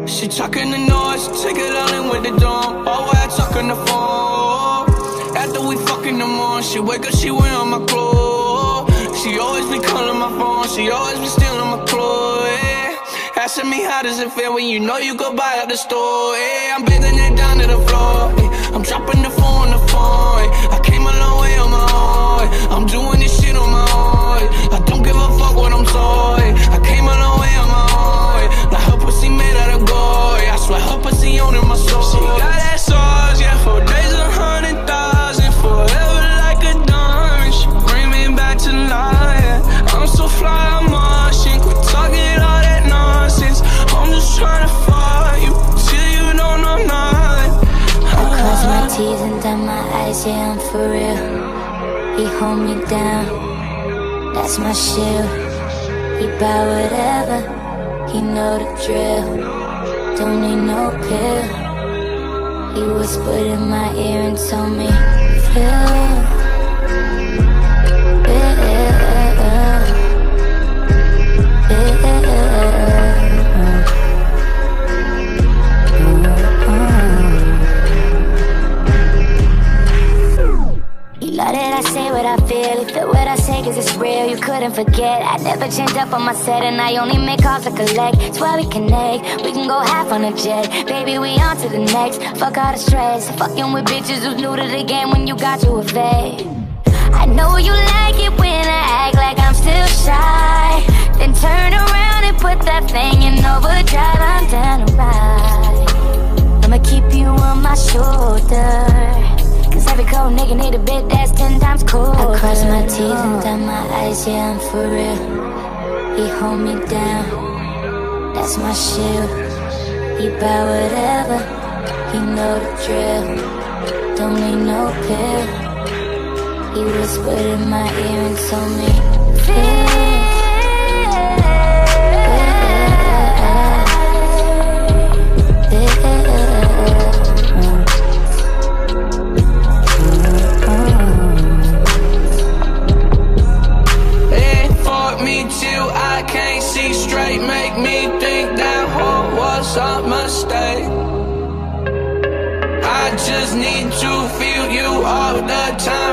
She talking the noise, take it all in with the dome. Oh, I talking the phone. After we fucking the morning, she wake up, she wearing my clothes. She always be calling my phone, she always be stealing my clothes, yeah. Asking me how does it feel when you know you could buy at the store, yeah. I'm bending it down to the floor, yeah. I'm dropping the phone on the phone, yeah. I came a long way on my own, yeah. I'm doing this shit on my own, yeah. I don't give a fuck what I'm told, yeah. I came a long way on my own, yeah. Like her pussy made out of gold, yeah. I swear her pussy owning my soul. She got that sauce, yeah. 4 days, 100,000, forever like a diamond. She bring me back to life, yeah. I'm so fly, I'm Martian. Quit talking all that nonsense. I'm just trying to fuck you till you don't know nothing. I cross my T's and dot my I's, yeah, I'm for real. He hold me down, that's my shield. He buy whatever, he know the drill. Don't need no pill. He whispered in my ear and told me, feel. Did I say what I feel? You feel what I say cause it's real, you couldn't forget. I never changed up on my set and I only make calls to collect. It's why we connect, we can go half on a jet. Baby, we on to the next, fuck all the stress. Fucking with bitches who's new to the game when you got to a vet. I know you like it when I act like I'm still shy. Then turn around and put that thing in overdrive. I'm down to ride, I'ma keep you on my shoulder. Cause every cold nigga need a bit that's 10 times colder. I cross my T's and dot my I's, yeah, I'm for real. He hold me down, that's my shield. He buy whatever, he know the drill. Don't need no pill. He whispered in my ear and told me, feel. Till I can't see straight, make me think that whole was a mistake. I just need to feel you all the time.